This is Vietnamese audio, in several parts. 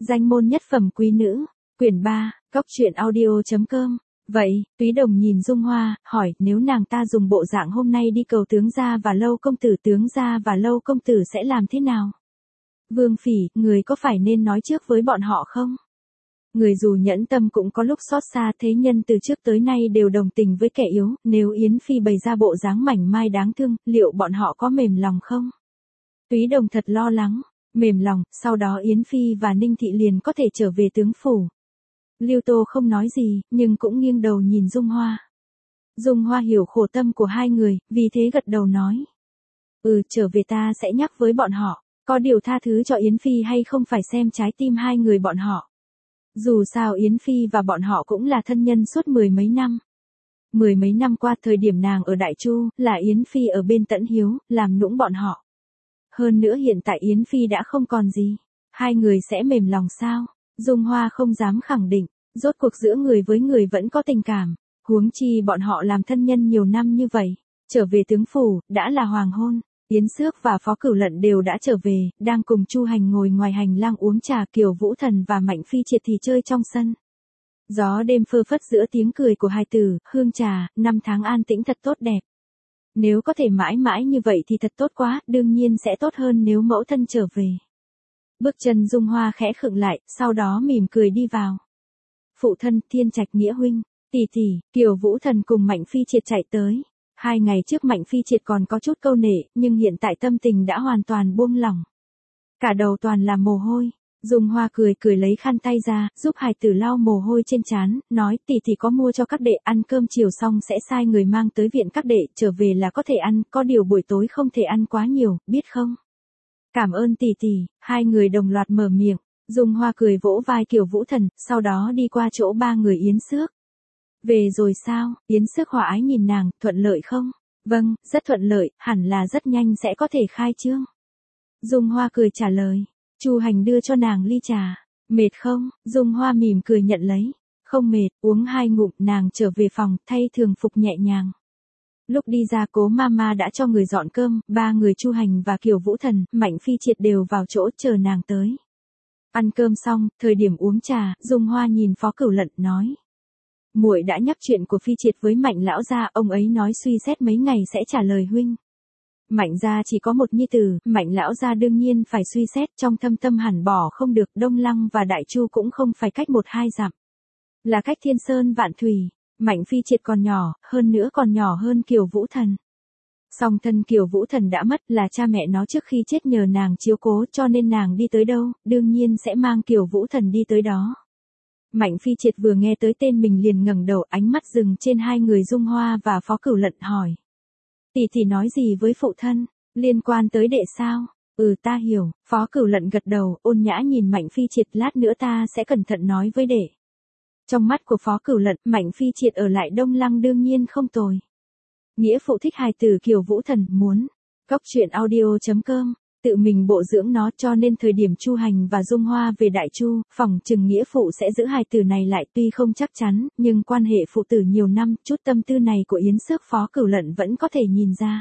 Danh môn nhất phẩm quý nữ, quyển 3, góc truyện audio.com. Vậy, Túy Đồng nhìn Dung Hoa, hỏi, nếu nàng ta dùng bộ dạng hôm nay đi cầu tướng gia và Lâu công tử, tướng gia và Lâu công tử sẽ làm thế nào? Vương Phỉ, người có phải nên nói trước với bọn họ không? Người dù nhẫn tâm cũng có lúc xót xa, thế nhân từ trước tới nay đều đồng tình với kẻ yếu, nếu Yến Phi bày ra bộ dáng mảnh mai đáng thương, liệu bọn họ có mềm lòng không? Túy Đồng thật lo lắng, mềm lòng, sau đó Yến Phi và Ninh Thị liền có thể trở về tướng phủ. Lưu Tô không nói gì, nhưng cũng nghiêng đầu nhìn Dung Hoa. Dung Hoa hiểu khổ tâm của hai người, vì thế gật đầu nói. Trở về ta sẽ nhắc với bọn họ, có điều tha thứ cho Yến Phi hay không phải xem trái tim hai người bọn họ. Dù sao Yến Phi và bọn họ cũng là thân nhân suốt mười mấy năm. Mười mấy năm qua, thời điểm nàng ở Đại Chu, là Yến Phi ở bên Tẫn Hiếu, làm nũng bọn họ. Hơn nữa hiện tại Yến Phi đã không còn gì. Hai người sẽ mềm lòng sao? Dung Hoa không dám khẳng định, rốt cuộc giữa người với người vẫn có tình cảm. Huống chi bọn họ làm thân nhân nhiều năm như vậy. Trở về tướng phủ, đã là hoàng hôn. Yến Xước và Phó Cửu Lận đều đã trở về, đang cùng Chu Hành ngồi ngoài hành lang uống trà. Kiều Vũ Thần và Mạnh Phi Triệt thì chơi trong sân. Gió đêm phơ phất giữa tiếng cười của hai tử, hương trà, năm tháng an tĩnh thật tốt đẹp. Nếu có thể mãi mãi như vậy thì thật tốt quá, đương nhiên sẽ tốt hơn nếu mẫu thân trở về. Bước chân Dung Hoa khẽ khựng lại, sau đó mỉm cười đi vào. Phụ thân, Thiên Trạch Nghĩa huynh, tỷ tỷ, Kiều Vũ Thần cùng Mạnh Phi Triệt chạy tới. 2 ngày trước Mạnh Phi Triệt còn có chút câu nệ, nhưng hiện tại tâm tình đã hoàn toàn buông lỏng. Cả đầu toàn là mồ hôi. Dung Hoa cười lấy khăn tay ra, giúp hài tử lau mồ hôi trên trán, nói, tỷ tỷ có mua cho các đệ, ăn cơm chiều xong sẽ sai người mang tới viện các đệ, trở về là có thể ăn, có điều buổi tối không thể ăn quá nhiều, biết không? Cảm ơn tỷ tỷ. Hai người đồng loạt mở miệng. Dung Hoa cười vỗ vai Kiều Vũ Thần, sau đó đi qua chỗ ba người Yến Xước. Về rồi sao? Yến Xước hòa ái nhìn nàng, thuận lợi không? Vâng, rất thuận lợi, hẳn là rất nhanh sẽ có thể khai trương. Dung Hoa cười trả lời. Chu Hành đưa cho nàng ly trà. Mệt không? Dung Hoa mỉm cười nhận lấy. Không mệt, uống 2 ngụm, nàng trở về phòng, thay thường phục nhẹ nhàng. Lúc đi ra Cố Mama đã cho người dọn cơm, 3 người Chu Hành và Kiều Vũ Thần, Mạnh Phi Triệt đều vào chỗ chờ nàng tới. Ăn cơm xong, thời điểm uống trà, Dung Hoa nhìn Phó Cửu Lận nói. Muội đã nhắc chuyện của Phi Triệt với Mạnh lão gia, ông ấy nói suy xét mấy ngày sẽ trả lời huynh. Mạnh gia chỉ có một nhi tử, Mạnh lão gia đương nhiên phải suy xét, trong thâm tâm hẳn bỏ không được, Đông Lăng và Đại Chu cũng không phải cách 1-2 dặm. Là cách thiên sơn vạn thủy. Mạnh Phi Triệt còn nhỏ, hơn nữa còn nhỏ hơn Kiều Vũ Thần. Song thân Kiều Vũ Thần đã mất, là cha mẹ nó trước khi chết nhờ nàng chiếu cố, cho nên nàng đi tới đâu, đương nhiên sẽ mang Kiều Vũ Thần đi tới đó. Mạnh Phi Triệt vừa nghe tới tên mình liền ngẩng đầu, ánh mắt dừng trên hai người Dung Hoa và Phó Cửu Lận, hỏi. Tỷ nói gì với phụ thân, liên quan tới đệ sao? Ta hiểu. Phó Cửu Lận gật đầu, ôn nhã nhìn Mạnh Phi Triệt, lát nữa ta sẽ cẩn thận nói với đệ. Trong mắt của Phó Cửu Lận, Mạnh Phi Triệt ở lại Đông Lăng đương nhiên không tồi. Nghĩa phụ thích hài tử Kiều Vũ Thần, muốn. Góc truyện audio.com. Tự mình bổ dưỡng nó, cho nên thời điểm Chu Hành và Dung Hoa về Đại Chu, phỏng chừng nghĩa phụ sẽ giữ hài tử này lại, tuy không chắc chắn, nhưng quan hệ phụ tử nhiều năm, chút tâm tư này của Yến Xước Phó Cửu Lận vẫn có thể nhìn ra.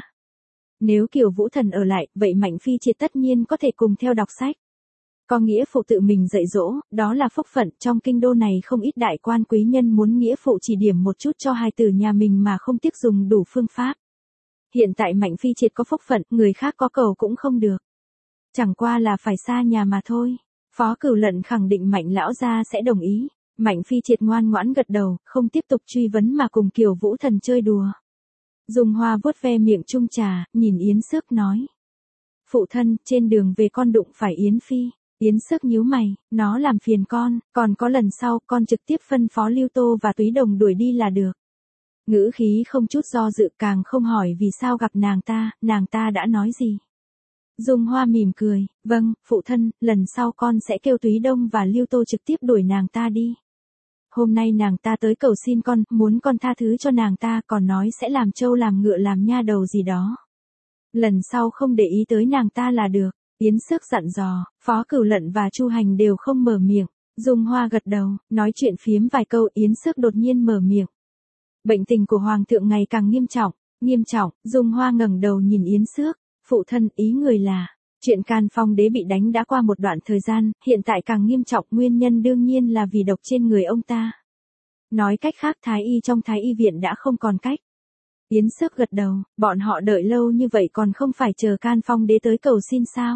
Nếu Kiều Vũ Thần ở lại, vậy Mạnh Phi Triệt tất nhiên có thể cùng theo đọc sách. Có nghĩa phụ tự mình dạy dỗ, đó là phúc phận, trong kinh đô này không ít đại quan quý nhân muốn nghĩa phụ chỉ điểm một chút cho hài tử nhà mình mà không tiếc dùng đủ phương pháp. Hiện tại Mạnh Phi Triệt có phúc phận, người khác có cầu cũng không được. Chẳng qua là phải xa nhà mà thôi. Phó Cửu Lận khẳng định Mạnh lão gia sẽ đồng ý. Mạnh Phi Triệt ngoan ngoãn gật đầu, không tiếp tục truy vấn mà cùng Kiều Vũ Thần chơi đùa. Dung Hoa vuốt ve miệng chung trà, nhìn Yến Xước nói. Phụ thân, trên đường về con đụng phải Yến Phi. Yến Xước nhíu mày, nó làm phiền con, còn có lần sau, con trực tiếp phân phó Lưu Tô và Túy Đồng đuổi đi là được. Ngữ khí không chút do dự, càng không hỏi vì sao gặp nàng ta đã nói gì. Dung Hoa mỉm cười, vâng, phụ thân, lần sau con sẽ kêu Túy Đông và Lưu Tô trực tiếp đuổi nàng ta đi. Hôm nay nàng ta tới cầu xin con, muốn con tha thứ cho nàng ta, còn nói sẽ làm trâu làm ngựa làm nha đầu gì đó. Lần sau không để ý tới nàng ta là được. Yến Xước dặn dò, Phó Cửu Lận và Chu Hành đều không mở miệng. Dung Hoa gật đầu, nói chuyện phiếm vài câu, Yến Xước đột nhiên mở miệng. Bệnh tình của Hoàng thượng ngày càng nghiêm trọng, Dung Hoa ngẩng đầu nhìn Yến Xước. Phụ thân, ý người là, Chuyện Can Phong Đế bị đánh đã qua một đoạn thời gian, hiện tại càng nghiêm trọng, nguyên nhân đương nhiên là vì độc trên người ông ta. Nói cách khác thái y trong thái y viện đã không còn cách. Yến Xước gật đầu, bọn họ đợi lâu như vậy còn không phải chờ Can Phong Đế tới cầu xin sao?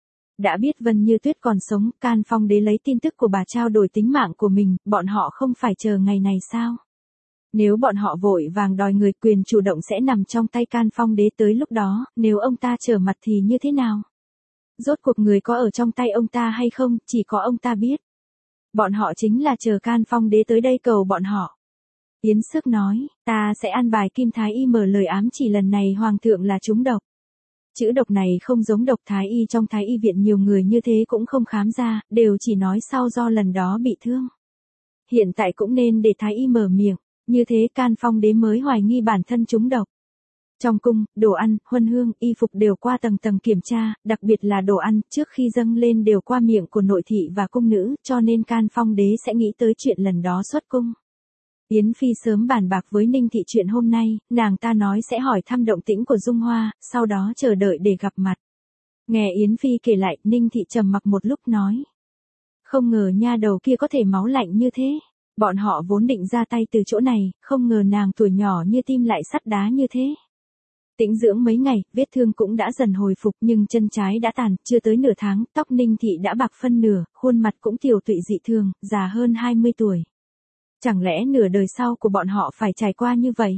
Đã biết Vân Như Tuyết còn sống, Can Phong Đế lấy tin tức của bà trao đổi tính mạng của mình, bọn họ không phải chờ ngày này sao? Nếu bọn họ vội vàng đòi người, quyền chủ động sẽ nằm trong tay Can Phong Đế tới lúc đó, nếu ông ta trở mặt thì như thế nào? Rốt cuộc người có ở trong tay ông ta hay không, chỉ có ông ta biết. Bọn họ chính là chờ Can Phong Đế tới đây cầu bọn họ. Yến Xước nói, ta sẽ an bài Kim Thái Y mở lời ám chỉ lần này hoàng thượng là trúng độc. Chữ độc này không giống độc thái y trong thái y viện, nhiều người như thế cũng không khám ra, đều chỉ nói sau do lần đó bị thương. Hiện tại cũng nên để thái y mở miệng, như thế Can Phong Đế mới hoài nghi bản thân trúng độc. Trong cung, đồ ăn, huân hương, y phục đều qua tầng tầng kiểm tra, đặc biệt là đồ ăn, trước khi dâng lên đều qua miệng của nội thị và cung nữ, cho nên Can Phong Đế sẽ nghĩ tới chuyện lần đó xuất cung. Yến Phi sớm bàn bạc với Ninh Thị chuyện hôm nay, nàng ta nói sẽ hỏi thăm động tĩnh của Dung Hoa, sau đó chờ đợi để gặp mặt. Nghe Yến Phi kể lại, Ninh Thị trầm mặc một lúc nói. Không ngờ nha đầu kia có thể máu lạnh như thế. Bọn họ vốn định ra tay từ chỗ này, không ngờ nàng tuổi nhỏ như tim lại sắt đá như thế. Tĩnh dưỡng mấy ngày, vết thương cũng đã dần hồi phục nhưng chân trái đã tàn, chưa tới nửa tháng, tóc Ninh Thị đã bạc phân nửa, khuôn mặt cũng tiều tụy dị thường, già hơn 20 tuổi. Chẳng lẽ nửa đời sau của bọn họ phải trải qua như vậy?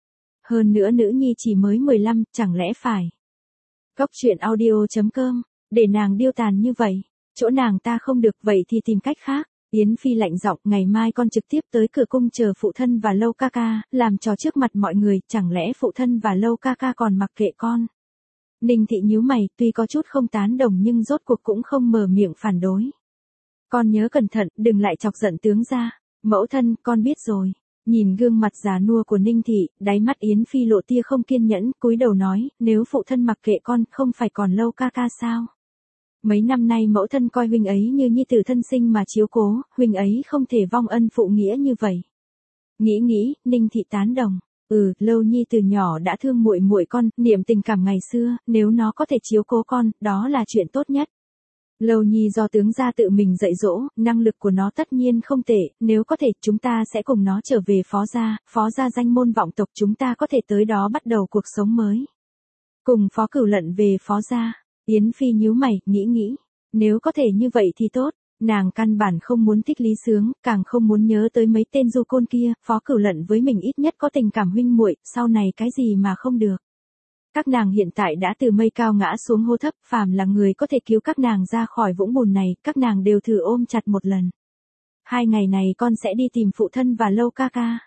Hơn nữa nữ nhi chỉ mới 15, chẳng lẽ phải? Góc truyện audio.com, để nàng điêu tàn như vậy, chỗ nàng ta không được vậy thì tìm cách khác. Yến Phi lạnh giọng, ngày mai con trực tiếp tới cửa cung chờ phụ thân và Lâu ca ca, làm trò trước mặt mọi người, chẳng lẽ phụ thân và Lâu ca ca còn mặc kệ con? Ninh Thị nhíu mày, tuy có chút không tán đồng nhưng rốt cuộc cũng không mở miệng phản đối. Con nhớ cẩn thận, đừng lại chọc giận tướng gia. Mẫu thân, con biết rồi. Nhìn gương mặt già nua của Ninh Thị, đáy mắt Yến Phi lộ tia không kiên nhẫn, cúi đầu nói, nếu phụ thân mặc kệ con, không phải còn Lâu ca ca sao? Mấy năm nay mẫu thân coi huynh ấy như nhi tử thân sinh mà chiếu cố, huynh ấy không thể vong ân phụ nghĩa như vậy. Nghĩ, Ninh Thị tán đồng. Lâu nhi từ nhỏ đã thương muội muội con, niệm tình cảm ngày xưa, nếu nó có thể chiếu cố con, đó là chuyện tốt nhất. Lâu nhi do tướng gia tự mình dạy dỗ, năng lực của nó tất nhiên không tệ, nếu có thể chúng ta sẽ cùng nó trở về phó gia danh môn vọng tộc, chúng ta có thể tới đó bắt đầu cuộc sống mới. Cùng Phó Cửu Lận về phó gia. Yến Phi nhíu mày, nghĩ, nếu có thể như vậy thì tốt, nàng căn bản không muốn thích Lý Sướng, càng không muốn nhớ tới mấy tên du côn kia, Phó Cửu Lận với mình ít nhất có tình cảm huynh muội, sau này cái gì mà không được. Các nàng hiện tại đã từ mây cao ngã xuống hố thấp, phàm là người có thể cứu các nàng ra khỏi vũng bùn này, các nàng đều thử ôm chặt một lần. 2 ngày này con sẽ đi tìm phụ thân và Lâu ca ca.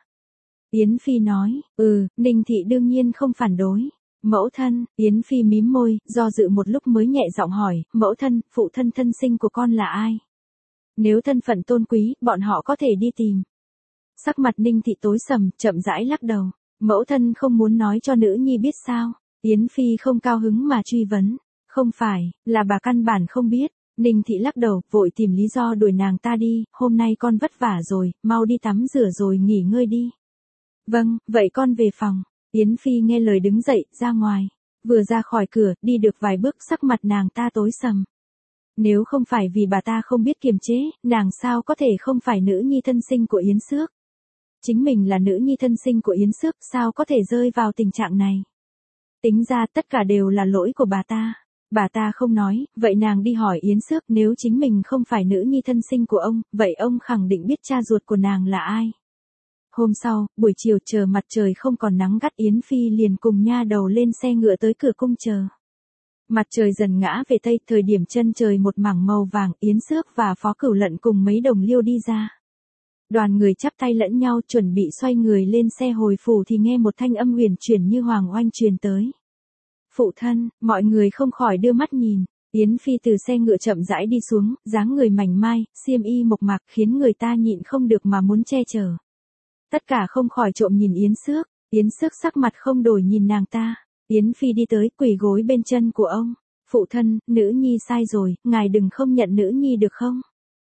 Yến Phi nói, Ninh Thị đương nhiên không phản đối. Mẫu thân, Yến Phi mím môi, do dự một lúc mới nhẹ giọng hỏi, mẫu thân, phụ thân thân sinh của con là ai? Nếu thân phận tôn quý, bọn họ có thể đi tìm. Sắc mặt Ninh Thị tối sầm, chậm rãi lắc đầu. Mẫu thân không muốn nói cho nữ nhi biết sao? Yến Phi không cao hứng mà truy vấn. Không phải, là bà căn bản không biết. Ninh Thị lắc đầu, vội tìm lý do đuổi nàng ta đi, hôm nay con vất vả rồi, mau đi tắm rửa rồi nghỉ ngơi đi. Vâng, vậy con về phòng. Yến Phi nghe lời đứng dậy, ra ngoài. Vừa ra khỏi cửa, đi được vài bước, sắc mặt nàng ta tối sầm. Nếu không phải vì bà ta không biết kiềm chế, nàng sao có thể không phải nữ nhi thân sinh của Yến Xước? Chính mình là nữ nhi thân sinh của Yến Xước, sao có thể rơi vào tình trạng này? Tính ra tất cả đều là lỗi của bà ta. Bà ta không nói, vậy nàng đi hỏi Yến Xước, nếu chính mình không phải nữ nhi thân sinh của ông, vậy ông khẳng định biết cha ruột của nàng là ai? Hôm sau, buổi chiều chờ mặt trời không còn nắng gắt, Yến Phi liền cùng nha đầu lên xe ngựa tới cửa cung chờ. Mặt trời dần ngã về tây, thời điểm chân trời một mảng màu vàng, Yến Xước và Phó Cửu Lận cùng mấy đồng liêu đi ra. Đoàn người chắp tay lẫn nhau chuẩn bị xoay người lên xe hồi phủ thì nghe một thanh âm huyền chuyển như hoàng oanh truyền tới. Phụ thân, mọi người không khỏi đưa mắt nhìn. Yến Phi từ xe ngựa chậm rãi đi xuống, dáng người mảnh mai, xiêm y mộc mạc khiến người ta nhịn không được mà muốn che chở. Tất cả không khỏi trộm nhìn Yến Xước. Yến Xước sắc mặt không đổi nhìn nàng ta. Yến Phi đi tới, quỳ gối bên chân của ông. Phụ thân, nữ nhi sai rồi, ngài đừng không nhận nữ nhi được không?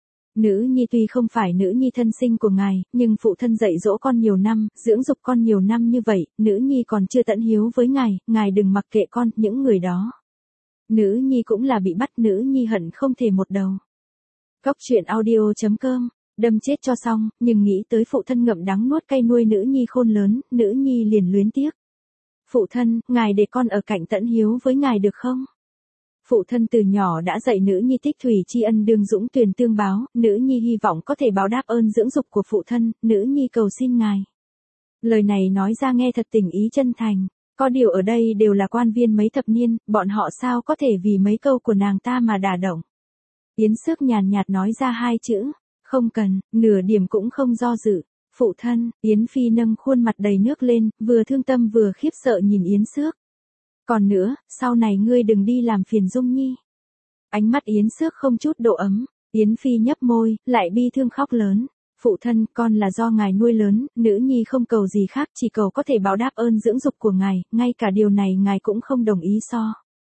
Nữ nhi tuy không phải nữ nhi thân sinh của ngài, nhưng phụ thân dạy dỗ con nhiều năm, dưỡng dục con nhiều năm như vậy, nữ nhi còn chưa tận hiếu với ngài đừng mặc kệ con, những người đó. Nữ nhi cũng là bị bắt, nữ nhi hận không thể một đầu. Cóc truyện audio.com, đâm chết cho xong, nhưng nghĩ tới phụ thân ngậm đắng nuốt cay nuôi nữ nhi khôn lớn, nữ nhi liền luyến tiếc. Phụ thân, ngài để con ở cạnh Tẫn Hiếu với ngài được không? Phụ thân từ nhỏ đã dạy nữ nhi tích thủy tri ân đương dũng tuyền tương báo, nữ nhi hy vọng có thể báo đáp ơn dưỡng dục của phụ thân, nữ nhi cầu xin ngài. Lời này nói ra nghe thật tình ý chân thành, có điều ở đây đều là quan viên mấy thập niên, bọn họ sao có thể vì mấy câu của nàng ta mà đả động. Yến Xước nhàn nhạt nói ra hai chữ, không cần, nửa điểm cũng không do dự. Phụ thân, Yến Phi nâng khuôn mặt đầy nước lên, vừa thương tâm vừa khiếp sợ nhìn Yến Xước. Còn nữa, sau này ngươi đừng đi làm phiền Dung Nhi. Ánh mắt Yến Xước không chút độ ấm, Yến Phi nhấp môi, lại bi thương khóc lớn. Phụ thân, con là do ngài nuôi lớn, nữ nhi không cầu gì khác, chỉ cầu có thể báo đáp ơn dưỡng dục của ngài, ngay cả điều này ngài cũng không đồng ý so.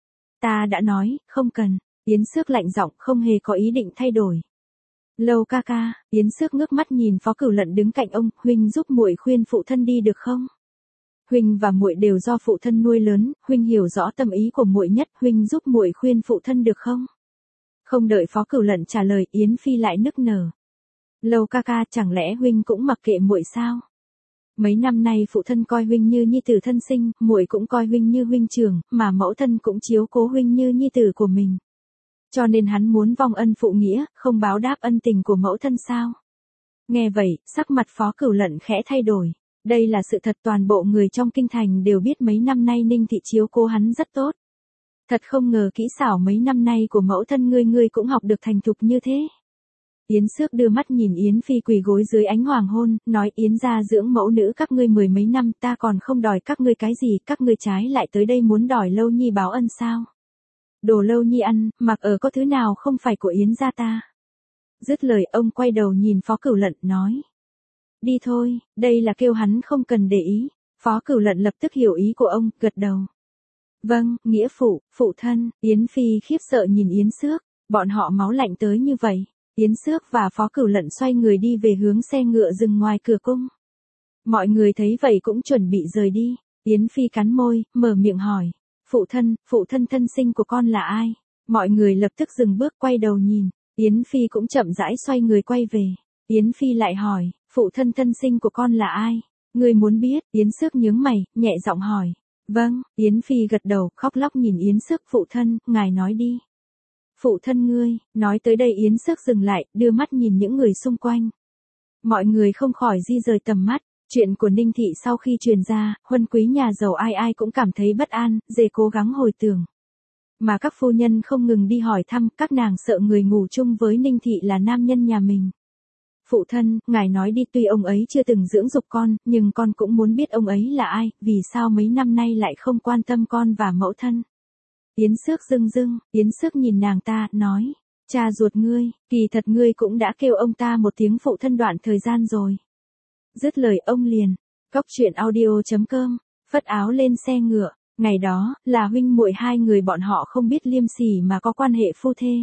Ta đã nói, không cần. Yến Xước lạnh giọng, không hề có ý định thay đổi. Lâu ca ca, Yến Xước ngước mắt nhìn Phó Cửu Lận đứng cạnh ông, huynh giúp muội khuyên phụ thân đi được không? Huynh và muội đều do phụ thân nuôi lớn, huynh hiểu rõ tâm ý của muội nhất, huynh giúp muội khuyên phụ thân được không? Không đợi Phó Cửu Lận trả lời, Yến Phi lại nức nở. Lâu ca ca, chẳng lẽ huynh cũng mặc kệ muội sao? Mấy năm nay phụ thân coi huynh như nhi tử thân sinh, muội cũng coi huynh như huynh trưởng, mà mẫu thân cũng chiếu cố huynh như nhi tử của mình. Cho nên hắn muốn vong ân phụ nghĩa, không báo đáp ân tình của mẫu thân sao? Nghe vậy, sắc mặt Phó Cửu Lận khẽ thay đổi. Đây là sự thật, toàn bộ người trong kinh thành đều biết mấy năm nay Ninh thị chiếu cố hắn rất tốt. Thật không ngờ kỹ xảo mấy năm nay của mẫu thân ngươi cũng học được thành thục như thế. Yến Xước đưa mắt nhìn Yến Phi quỳ gối dưới ánh hoàng hôn, nói Yến gia dưỡng mẫu nữ các ngươi mười mấy năm, ta còn không đòi các ngươi cái gì, các ngươi trái lại tới đây muốn đòi Lâu Nhi báo ân sao? Đồ Lâu Nhi ăn, mặc ở có thứ nào không phải của Yến gia ta. Dứt lời ông quay đầu nhìn Phó Cửu Lận nói. Đi thôi, đây là kêu hắn không cần để ý. Phó Cửu Lận lập tức hiểu ý của ông, gật đầu. Vâng, nghĩa phụ thân, Yến Phi khiếp sợ nhìn Yến Xước, bọn họ máu lạnh tới như vậy. Yến Xước và Phó Cửu Lận xoay người đi về hướng xe ngựa dừng ngoài cửa cung. Mọi người thấy vậy cũng chuẩn bị rời đi. Yến Phi cắn môi, mở miệng hỏi. Phụ thân thân sinh của con là ai? Mọi người lập tức dừng bước quay đầu nhìn. Yến Phi cũng chậm rãi xoay người quay về. Yến Phi lại hỏi, phụ thân thân sinh của con là ai? Ngươi muốn biết? Yến Xước nhướng mày, nhẹ giọng hỏi. Vâng, Yến Phi gật đầu, khóc lóc nhìn Yến Xước. Phụ thân, ngài nói đi. Phụ thân ngươi, nói tới đây Yến Xước dừng lại, đưa mắt nhìn những người xung quanh. Mọi người không khỏi di rời tầm mắt. Chuyện của Ninh thị sau khi truyền ra, huân quý nhà giàu ai ai cũng cảm thấy bất an, dè cố gắng hồi tưởng. Mà các phu nhân không ngừng đi hỏi thăm, các nàng sợ người ngủ chung với Ninh thị là nam nhân nhà mình. Phụ thân, ngài nói đi, tuy ông ấy chưa từng dưỡng dục con, nhưng con cũng muốn biết ông ấy là ai, vì sao mấy năm nay lại không quan tâm con và mẫu thân. Yến Xước dưng, Yến Xước nhìn nàng ta, nói, cha ruột ngươi, kỳ thật ngươi cũng đã kêu ông ta một tiếng phụ thân đoạn thời gian rồi. Dứt lời ông liền, cóc truyện audio.com, phất áo lên xe ngựa. Ngày đó, là huynh muội hai người bọn họ không biết liêm sỉ mà có quan hệ phu thê.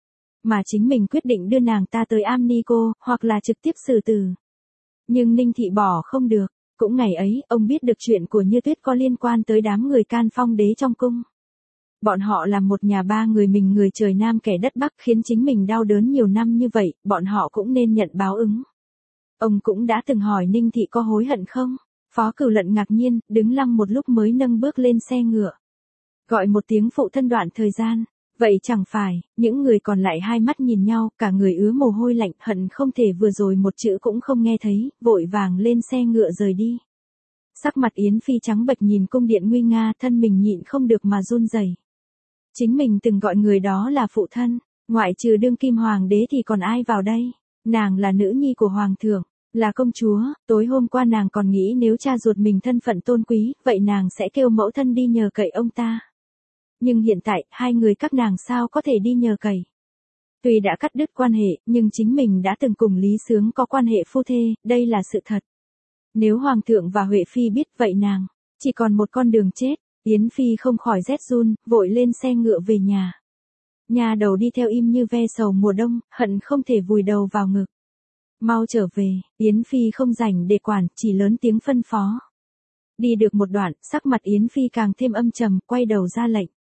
Mà chính mình quyết định đưa nàng ta tới Am Ni Cô, hoặc là trực tiếp xử tử. Nhưng Ninh thị bỏ không được. Cũng ngày ấy, ông biết được chuyện của Như Tuyết có liên quan tới đám người Can Phong đế trong cung. Bọn họ là một nhà ba người, mình người trời Nam kẻ đất Bắc, khiến chính mình đau đớn nhiều năm như vậy, bọn họ cũng nên nhận báo ứng. Ông cũng đã từng hỏi Ninh thị có hối hận không? Phó Cửu Lận ngạc nhiên, đứng lăng một lúc mới nâng bước lên xe ngựa. Gọi một tiếng phụ thân đoạn thời gian. Vậy chẳng phải, những người còn lại hai mắt nhìn nhau, cả người ứa mồ hôi lạnh, hận không thể vừa rồi một chữ cũng không nghe thấy, vội vàng lên xe ngựa rời đi. Sắc mặt Yến Phi trắng bệch nhìn cung điện nguy nga, thân mình nhịn không được mà run rẩy. Chính mình từng gọi người đó là phụ thân, ngoại trừ đương kim hoàng đế thì còn ai vào đây? Nàng là nữ nhi của hoàng thượng, là công chúa, tối hôm qua nàng còn nghĩ nếu cha ruột mình thân phận tôn quý, vậy nàng sẽ kêu mẫu thân đi nhờ cậy ông ta. Nhưng hiện tại, hai người các nàng sao có thể đi nhờ cậy? Tuy đã cắt đứt quan hệ, nhưng chính mình đã từng cùng Lý Sướng có quan hệ phu thê, đây là sự thật. Nếu Hoàng thượng và Huệ Phi biết vậy nàng, chỉ còn một con đường chết. Yến Phi không khỏi rét run, vội lên xe ngựa về nhà. Nhà đầu đi theo im như ve sầu mùa đông, hận không thể vùi đầu vào ngực. Mau trở về, Yến Phi không rảnh để quản, chỉ lớn tiếng phân phó. Đi được một đoạn, sắc mặt Yến Phi càng thêm âm trầm, quay đầu ra lệnh.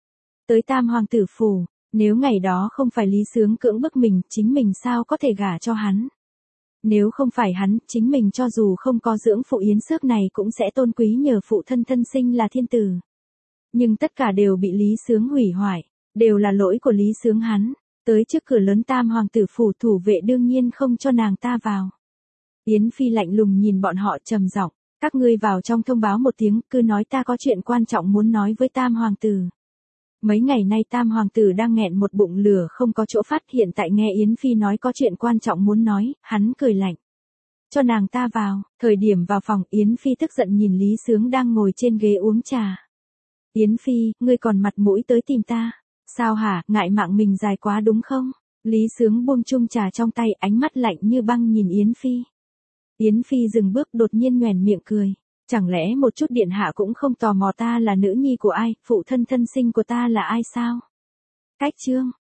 tới Tam Hoàng tử phủ, nếu ngày đó không phải Lý Sướng cưỡng bức mình, chính mình sao có thể gả cho hắn. Nếu không phải hắn, chính mình cho dù không có dưỡng phụ yến xước này cũng sẽ tôn quý nhờ phụ thân thân sinh là thiên tử. Nhưng tất cả đều bị Lý Sướng hủy hoại, đều là lỗi của Lý Sướng hắn. Tới trước cửa lớn Tam Hoàng tử phủ, thủ vệ đương nhiên không cho nàng ta vào. Yến Phi lạnh lùng nhìn bọn họ trầm giọng, các ngươi vào trong thông báo một tiếng, cứ nói ta có chuyện quan trọng muốn nói với Tam Hoàng tử. Mấy ngày nay Tam Hoàng tử đang nghẹn một bụng lửa không có chỗ phát, hiện tại nghe Yến Phi nói có chuyện quan trọng muốn nói, hắn cười lạnh. Cho nàng ta vào. Thời điểm vào phòng, Yến Phi tức giận nhìn Lý Sướng đang ngồi trên ghế uống trà. Yến Phi, ngươi còn mặt mũi tới tìm ta. Sao hả, ngại mạng mình dài quá đúng không? Lý Sướng buông chung trà trong tay, ánh mắt lạnh như băng nhìn Yến Phi. Yến Phi dừng bước, đột nhiên nhoẻn miệng cười. Chẳng lẽ một chút điện hạ cũng không tò mò ta là nữ nhi của ai, phụ thân thân sinh của ta là ai sao? Cách chương.